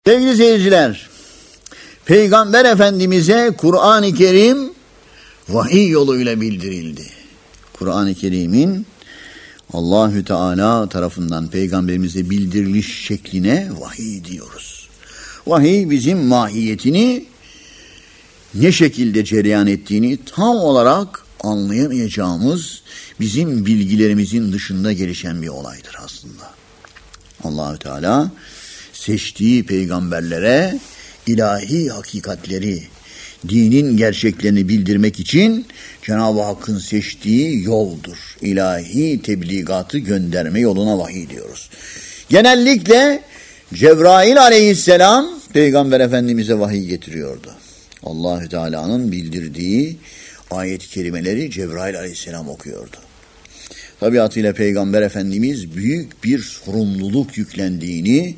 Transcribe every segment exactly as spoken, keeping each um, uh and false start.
Sevgili seyirciler, Peygamber Efendimiz'e Kur'an-ı Kerim vahiy yoluyla bildirildi. Kur'an-ı Kerim'in Allahü Teala tarafından Peygamberimize bildiriliş şekline vahiy diyoruz. Vahiy bizim mahiyetini ne şekilde cereyan ettiğini tam olarak anlayamayacağımız, bizim bilgilerimizin dışında gelişen bir olaydır aslında. Allahü Teala seçtiği peygamberlere ilahi hakikatleri, dinin gerçeklerini bildirmek için Cenab-ı Hakk'ın seçtiği yoldur. İlahi tebligatı gönderme yoluna vahiy diyoruz. Genellikle Cebrail aleyhisselam Peygamber Efendimiz'e vahiy getiriyordu. Allahü Teala'nın bildirdiği ayet-i kerimeleri Cebrail aleyhisselam okuyordu. Tabiatıyla Peygamber Efendimiz büyük bir sorumluluk yüklendiğini,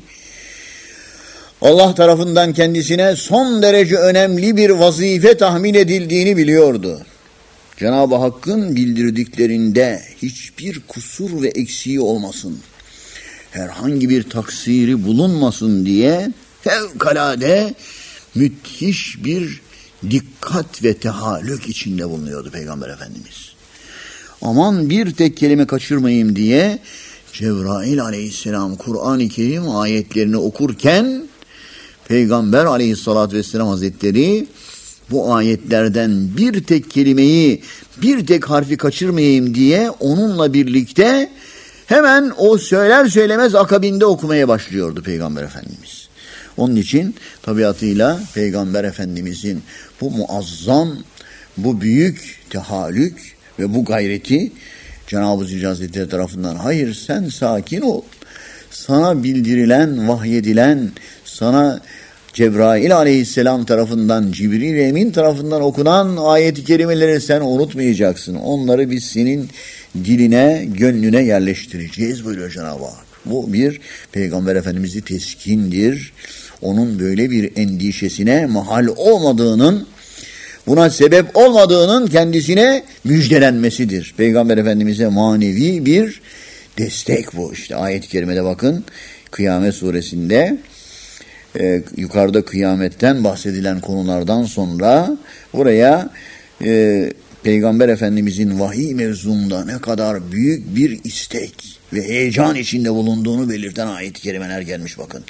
Allah tarafından kendisine son derece önemli bir vazife tahmin edildiğini biliyordu. Cenab-ı Hakk'ın bildirdiklerinde hiçbir kusur ve eksiği olmasın, herhangi bir taksiri bulunmasın diye fevkalade müthiş bir dikkat ve tehallük içinde bulunuyordu Peygamber Efendimiz. Aman bir tek kelime kaçırmayayım diye Cebrail aleyhisselam Kur'an-ı Kerim ayetlerini okurken Peygamber aleyhissalatü vesselam hazretleri bu ayetlerden bir tek kelimeyi, bir tek harfi kaçırmayayım diye onunla birlikte hemen o söyler söylemez akabinde okumaya başlıyordu Peygamber Efendimiz. Onun için tabiatıyla Peygamber Efendimizin bu muazzam, bu büyük tehallük ve bu gayreti Cenab-ı Zülcelal Hazretleri tarafından, hayır sen sakin ol, sana bildirilen, vahyedilen, sana Cebrail aleyhisselam tarafından, Cibril Emin tarafından okunan ayet-i kerimeleri sen unutmayacaksın. Onları biz senin diline, gönlüne yerleştireceğiz buyuruyor Cenab-ı Hak. Bu bir Peygamber Efendimiz'i teskindir. Onun böyle bir endişesine mahal olmadığının, buna sebep olmadığının kendisine müjdelenmesidir. Peygamber Efendimiz'e manevi bir destek bu. İşte ayet-i kerimede bakın, Kıyamet suresinde e, yukarıda kıyametten bahsedilen konulardan sonra buraya e, Peygamber Efendimiz'in vahiy mevzunda ne kadar büyük bir istek ve heyecan içinde bulunduğunu belirten ayet-i kerimeler gelmiş bakın.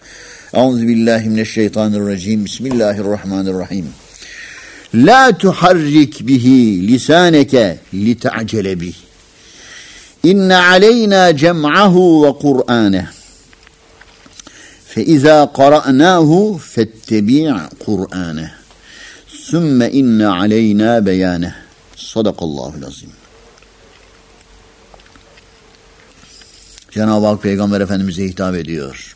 Euzubillahimineşşeytanirracim. Bismillahirrahmanirrahim. La tuharrik bihi lisaneke lita'cele bih. İnne aleyna cem'ahu ve Kur'aneh. Fe izâ qara'nâhu fettebi' Kur'aneh. Sümme inne aleyna beyaneh. Sadakallahul azim. Cenab-ı Hak Peygamber Efendimiz'e hitap ediyor.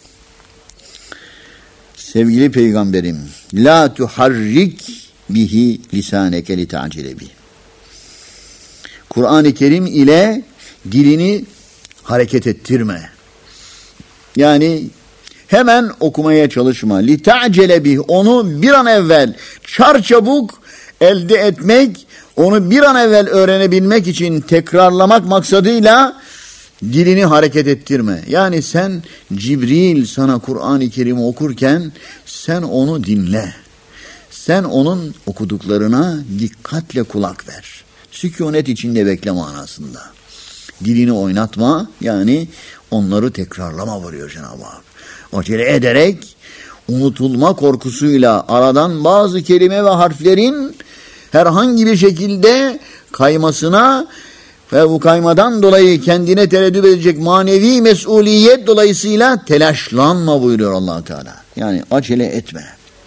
Sevgili Peygamberim, la tuharrik bihi lisaneke li ta'cele bih. Kur'an-ı Kerim ile dilini hareket ettirme. Yani hemen okumaya çalışma. Li ta'cele bih, onu bir an evvel çarçabuk elde etmek, onu bir an evvel öğrenebilmek için tekrarlamak maksadıyla dilini hareket ettirme. Yani sen Cibril sana Kur'an-ı Kerim'i okurken sen onu dinle. Sen onun okuduklarına dikkatle kulak ver. Sükunet içinde bekle manasında. Dilini oynatma, yani onları tekrarlama buyuruyor Cenab-ı Hak. Acele ederek unutulma korkusuyla aradan bazı kelime ve harflerin herhangi bir şekilde kaymasına ve bu kaymadan dolayı kendine tereddüt edecek manevi mesuliyet dolayısıyla telaşlanma buyuruyor Allah Teala. Yani acele etme.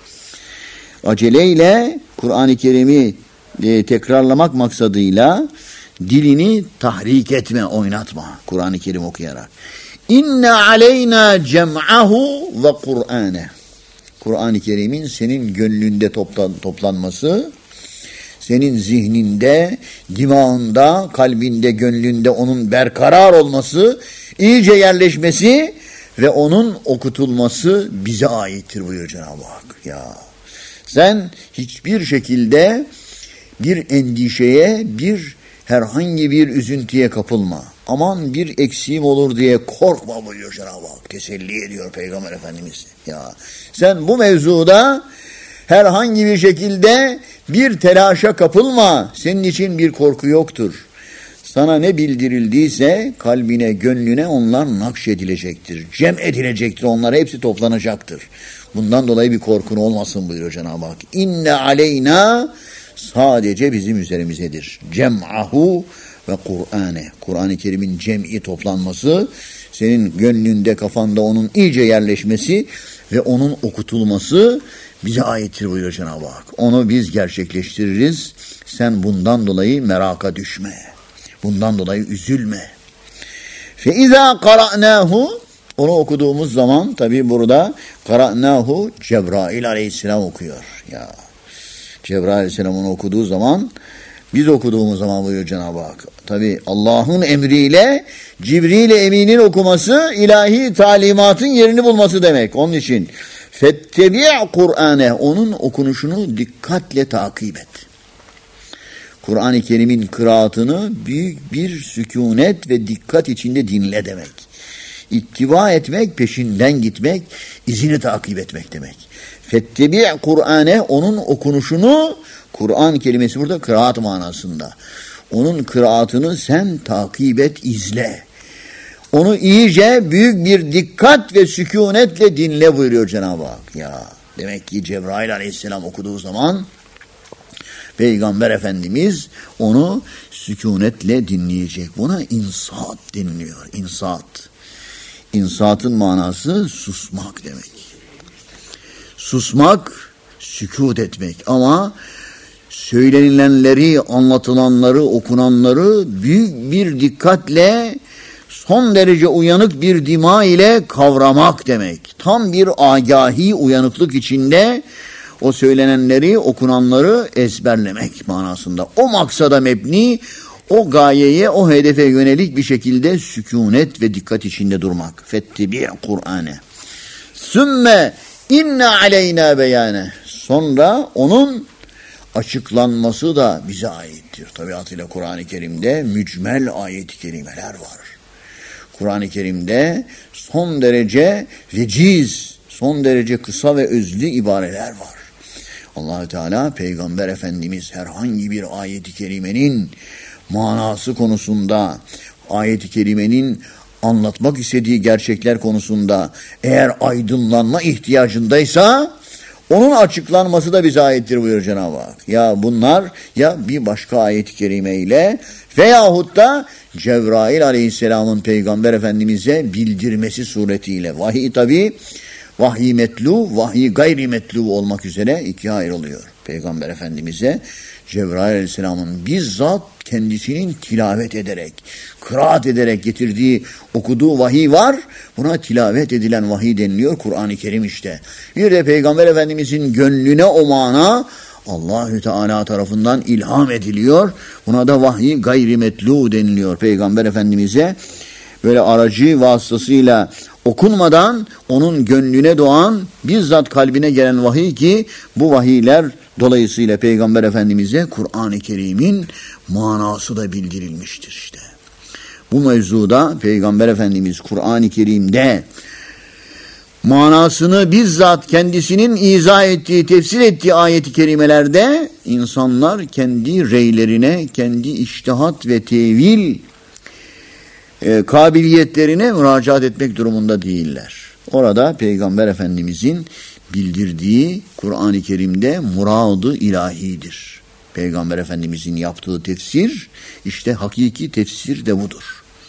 Aceleyle Kur'an-ı Kerim'i e, tekrarlamak maksadıyla dilini tahrik etme, oynatma Kur'an-ı Kerim okuyarak. İnne aleyna cem'ahu ve Kur'ane. Kur'an-ı Kerim'in senin gönlünde toplan, toplanması, senin zihninde, dimağında, kalbinde, gönlünde onun berkarar olması, iyice yerleşmesi ve onun okutulması bize aittir buyuruyor Cenab-ı Hak. Ya sen hiçbir şekilde bir endişeye, bir herhangi bir üzüntüye kapılma. aman bir eksiğim olur diye korkma buyuruyor Cenab-ı Hak. Teselli ediyor Peygamber Efendimiz. Ya sen bu mevzuda herhangi bir şekilde bir telaşa kapılma. Senin için bir korku yoktur. Sana ne bildirildiyse kalbine, gönlüne onlar nakşedilecektir. Cem edilecektir. Onlar hepsi toplanacaktır. Bundan dolayı bir korkun olmasın buyuruyor Cenab-ı Hak. İnne aleyna, sadece bizim üzerimizedir. Cem'ahu ve Kur'ane. Kur'an-ı Kerim'in cem'i, toplanması, senin gönlünde, kafanda onun iyice yerleşmesi ve onun okutulması bize aittir buyuruyor Cenab-ı Hak. Onu biz gerçekleştiririz. Sen bundan dolayı meraka düşme. Bundan dolayı üzülme. Fe izâ qara'nâhu, onu okuduğumuz zaman, tabi burada qara'nâhu Cebrail aleyhisselam okuyor. Ya Cebrail aleyhisselam onu okuduğu zaman, biz okuduğumuz zaman buyuruyor Cenab-ı Hak. Tabi Allah'ın emriyle Cibril-i Emin'in okuması, ilahi talimatın yerini bulması demek. Onun için fettebi' Kur'ane, onun okunuşunu dikkatle takip et. Kur'an-ı Kerim'in kıraatını büyük bir sükunet ve dikkat içinde dinle demek. İttiba etmek, peşinden gitmek, izini takip etmek demek. Fettebi' Kur'ane, onun okunuşunu, Kur'an kelimesi burada kıraat manasında. Onun kıraatını sen takip et, izle. Onu iyice büyük bir dikkat ve sükunetle dinle buyuruyor Cenab-ı Hak. Ya demek ki Cebrail aleyhisselam okuduğu zaman Peygamber Efendimiz onu sükunetle dinleyecek. Buna insat deniliyor. İnsat. İnsatın manası susmak demek. Susmak, sükut etmek. Ama söylenilenleri, anlatılanları, okunanları büyük bir dikkatle, son derece uyanık bir dima ile kavramak demek. Tam bir agahi uyanıklık içinde o söylenenleri, okunanları ezberlemek manasında. O maksada mebni, o gayeye, o hedefe yönelik bir şekilde sükunet ve dikkat içinde durmak. Fettebi' Kur'ane. Sümme inne aleyna beyane. Sonra onun açıklanması da bize aittir. Tabiatıyla Kur'an-ı Kerim'de mücmel ayet-i kerimeler var. Kur'an-ı Kerim'de son derece veciz, son derece kısa ve özlü ibareler var. Allah-u Teala Peygamber Efendimiz herhangi bir ayet-i kerimenin manası konusunda, ayet-i kerimenin anlatmak istediği gerçekler konusunda eğer aydınlanma ihtiyacındaysa onun açıklanması da bize aittir buyuruyor Cenab-ı Hak. Ya bunlar ya bir başka ayet-i kerime ile veyahut da Cebrail aleyhisselamın Peygamber Efendimiz'e bildirmesi suretiyle. Vahiy tabi vahiy metlu, vahiy gayri metlu olmak üzere ikiye ayrılıyor. Peygamber Efendimiz'e Cebrail aleyhisselamın bizzat kendisinin tilavet ederek, kıraat ederek getirdiği, okuduğu vahiy var. Buna tilavet edilen vahiy deniliyor. Kur'an-ı Kerim işte. Bir de Peygamber Efendimiz'in gönlüne o mana Allahü Teala tarafından ilham ediliyor. Buna da vahiy gayri metlu deniliyor. Peygamber Efendimiz'e böyle aracı vasıtasıyla okunmadan onun gönlüne doğan, bizzat kalbine gelen vahiy ki bu vahiyler dolayısıyla Peygamber Efendimiz'e Kur'an-ı Kerim'in manası da bildirilmiştir işte. Bu mevzuda Peygamber Efendimiz Kur'an-ı Kerim'de manasını bizzat kendisinin izah ettiği, tefsir ettiği ayet-i kerimelerde insanlar kendi reylerine, kendi içtihat ve tevil e, kabiliyetlerine müracaat etmek durumunda değiller. Orada Peygamber Efendimizin bildirdiği Kur'an-ı Kerim'de muradı ilahidir. Peygamber Efendimizin yaptığı tefsir, işte hakiki tefsir de budur.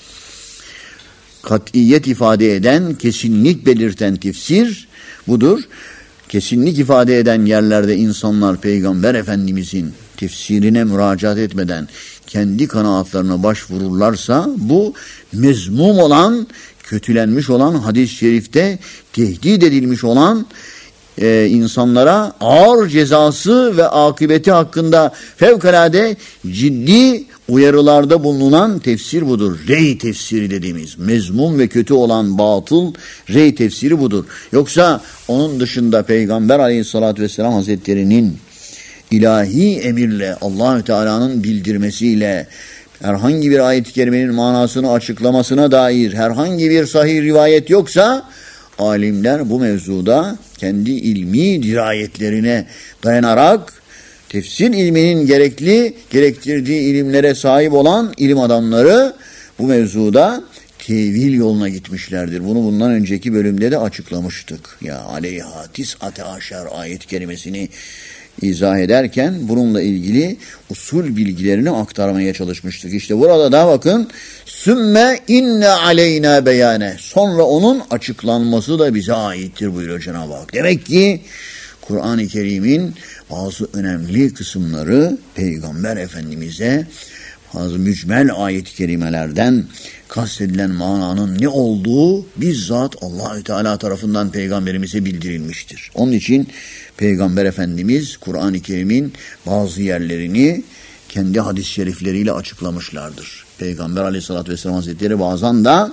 Kat'iyet ifade eden, kesinlik belirten tefsir budur. Kesinlik ifade eden yerlerde insanlar Peygamber Efendimizin tefsirine müracaat etmeden kendi kanaatlarına başvururlarsa bu mezmum olan, kötülenmiş olan, hadis-i şerifte tehdit edilmiş olan e, insanlara ağır cezası ve akıbeti hakkında fevkalade ciddi uyarılarda bulunan tefsir budur. Rey tefsiri dediğimiz mezmum ve kötü olan batıl rey tefsiri budur. Yoksa onun dışında Peygamber Aleyhisselatü Vesselam Hazretleri'nin ilahi emirle, Allahü Teala'nın bildirmesiyle herhangi bir ayet-i kerimenin manasını açıklamasına dair herhangi bir sahih rivayet yoksa, alimler bu mevzuda kendi ilmi dirayetlerine dayanarak tefsir ilminin gerekli gerektirdiği ilimlere sahip olan ilim adamları bu mevzuda tevil yoluna gitmişlerdir. Bunu bundan önceki bölümde de açıklamıştık. Ya aleyha tis'ate aşer ayet kelimesini izah ederken bununla ilgili usul bilgilerini aktarmaya çalışmıştık. İşte burada da bakın sümme inne aleyna beyane, sonra onun açıklanması da bize aittir buyuruyor Cenab-ı Hak. Demek ki Kur'an-ı Kerim'in bazı önemli kısımları Peygamber Efendimiz'e bazı mücmel ayet-i kerimelerden kastedilen mananın ne olduğu bizzat Allah-u Teala tarafından Peygamberimize bildirilmiştir. Onun için Peygamber Efendimiz Kur'an-ı Kerim'in bazı yerlerini kendi hadis-i şerifleriyle açıklamışlardır. Peygamber Aleyhisselatü Vesselam Hazretleri bazen de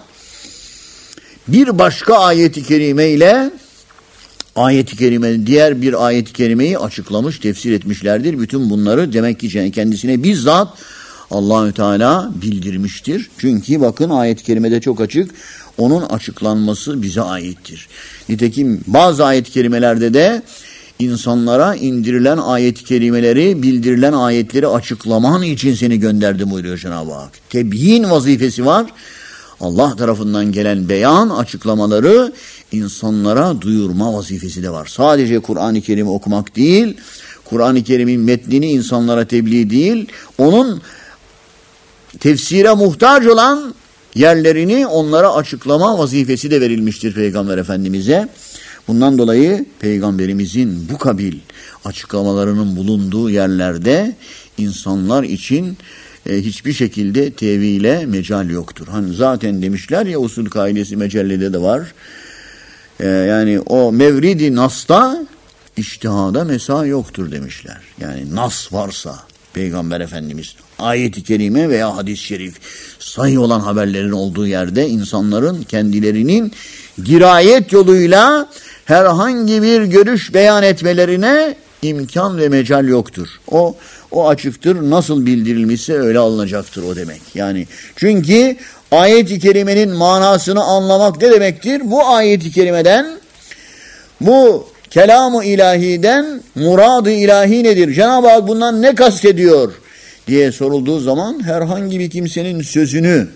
bir başka ayet-i kerime ile ayet-i kerime, diğer bir ayet-i kerimeyi açıklamış, tefsir etmişlerdir. Bütün bunları demek ki kendisine bizzat Allah-u Teala bildirmiştir. Çünkü bakın ayet-i kerimede çok açık, onun açıklanması bize aittir. Nitekim bazı ayet-i kerimelerde de insanlara indirilen ayet-i kerimeleri, bildirilen ayetleri açıklaman için seni gönderdim buyuruyor Cenab-ı Hak. Tebyin vazifesi var. Allah tarafından gelen beyan, açıklamaları insanlara duyurma vazifesi de var. Sadece Kur'an-ı Kerim'i okumak değil, Kur'an-ı Kerim'in metnini insanlara tebliğ değil, onun tefsire muhtaç olan yerlerini onlara açıklama vazifesi de verilmiştir Peygamber Efendimiz'e. Bundan dolayı Peygamberimizin bu kabil açıklamalarının bulunduğu yerlerde insanlar için e, hiçbir şekilde tevile mecal yoktur. Hani zaten demişler ya, usul kaidesi mecellede de var. E, yani o mevridi nasta içtihada mesa yoktur demişler. Yani nas varsa Peygamber Efendimiz ayet-i kerime veya hadis-i şerif sahih olan haberlerin olduğu yerde insanların kendilerinin dirayet yoluyla herhangi bir görüş beyan etmelerine imkan ve mecal yoktur. O o açıktır. Nasıl bildirilmişse öyle alınacaktır o demek. Yani çünkü ayet-i kerimenin manasını anlamak ne demektir? Bu ayet-i kerimeden, bu kelam-ı ilahiden murad-ı ilahi nedir? Cenab-ı Hak bundan ne kastediyor diye sorulduğu zaman herhangi bir kimsenin sözünü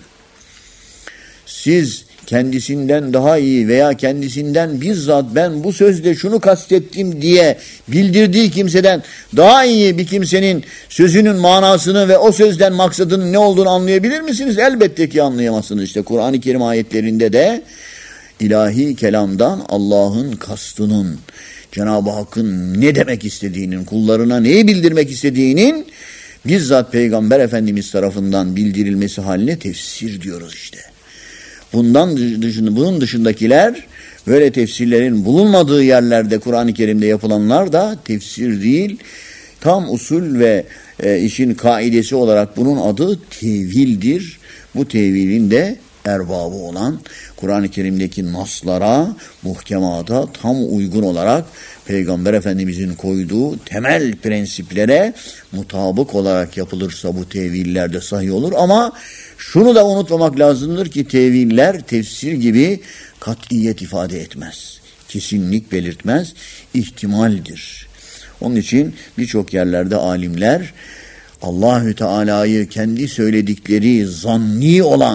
siz kendisinden daha iyi veya kendisinden bizzat ben bu sözle şunu kastettim diye bildirdiği kimseden daha iyi bir kimsenin sözünün manasını ve o sözden maksadının ne olduğunu anlayabilir misiniz? Elbette ki anlayamazsınız. İşte Kur'an-ı Kerim ayetlerinde de ilahi kelamdan Allah'ın kastının, Cenab-ı Hakk'ın ne demek istediğinin, kullarına neyi bildirmek istediğinin bizzat Peygamber Efendimiz tarafından bildirilmesi haline tefsir diyoruz işte. Bundan dışında, bunun dışındakiler, böyle tefsirlerin bulunmadığı yerlerde Kur'an-ı Kerim'de yapılanlar da tefsir değil, tam usul ve e, işin kaidesi olarak bunun adı tevildir. Bu tevilin de erbabı olan, Kur'an-ı Kerim'deki naslara, muhkemata tam uygun olarak Peygamber Efendimizin koyduğu temel prensiplere mutabık olarak yapılırsa bu teviller de sahih olur. Ama şunu da unutmamak lazımdır ki teviller tefsir gibi kat'iyet ifade etmez. Kesinlik belirtmez, ihtimaldir. Onun için birçok yerlerde alimler Allahü Teala'yı kendi söyledikleri zanni olan,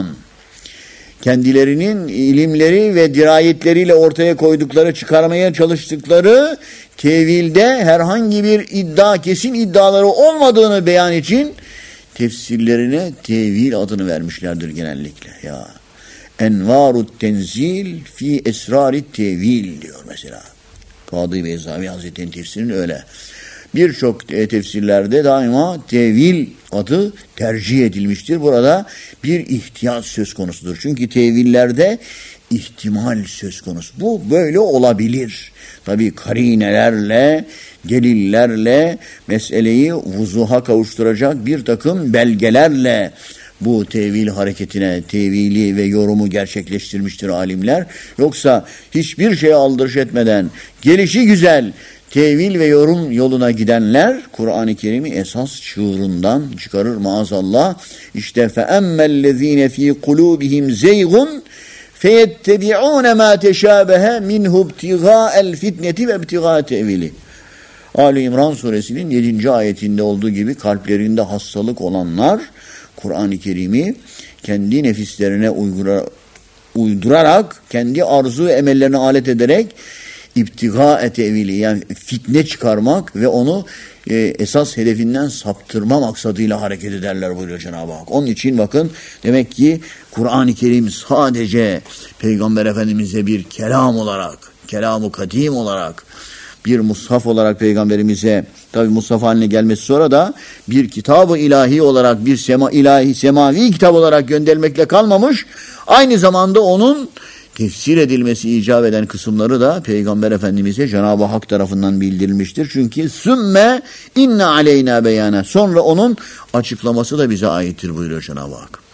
kendilerinin ilimleri ve dirayetleriyle ortaya koydukları, çıkarmaya çalıştıkları tevilde herhangi bir iddia, kesin iddiaları olmadığını beyan için tefsirlerine tevil adını vermişlerdir genellikle. Ya Envarut tenzil fi esrarit tevil diyor mesela. Kadı Beyzavi Hazretleri'nin tefsirinin öyle. Birçok tefsirlerde daima tevil adı tercih edilmiştir. Burada bir ihtiyat söz konusudur. Çünkü tevillerde ihtimal söz konusu. Bu böyle olabilir. Tabii karinelerle, delillerle meseleyi vuzuha kavuşturacak bir takım belgelerle bu tevil hareketine, tevili ve yorumu gerçekleştirmiştir alimler. Yoksa hiçbir şeye aldırış etmeden, gelişi güzel tevil ve yorum yoluna gidenler Kur'an-ı Kerim'i esas çığırından çıkarır maazallah. İşte فَاَمَّا ف۪ي قُلُوبِهِمْ زَيْغٌ فَيَتَّبِعُونَ مَا تَشَابَهَ مِنْهُ ابْتِغَاءَ الْفِتْنَةِ وَابْتِغَاءَ تَأْوِيلِ. Ali İmran suresinin yedinci ayetinde olduğu gibi kalplerinde hastalık olanlar Kur'an-ı Kerim'i kendi nefislerine uygura, uydurarak, kendi arzu emellerine alet ederek İbtiga tevili, yani fitne çıkarmak ve onu e, esas hedefinden saptırma maksadıyla hareket ederler buyuruyor Cenab-ı Hak. Onun için bakın, demek ki Kur'an-ı Kerim sadece Peygamber Efendimiz'e bir kelam olarak, kelam-ı kadim olarak, bir mushaf olarak Peygamberimize, tabi mushaf haline gelmesi sonra da bir kitab-ı ilahi olarak, bir sema, ilahi semavi kitap olarak gönderilmekle kalmamış, aynı zamanda onun tefsir edilmesi icap eden kısımları da Peygamber Efendimiz'e Cenab-ı Hak tarafından bildirilmiştir. Çünkü sümme inne aleyna beyana, sonra onun açıklaması da bize aittir buyuruyor Cenab-ı Hak.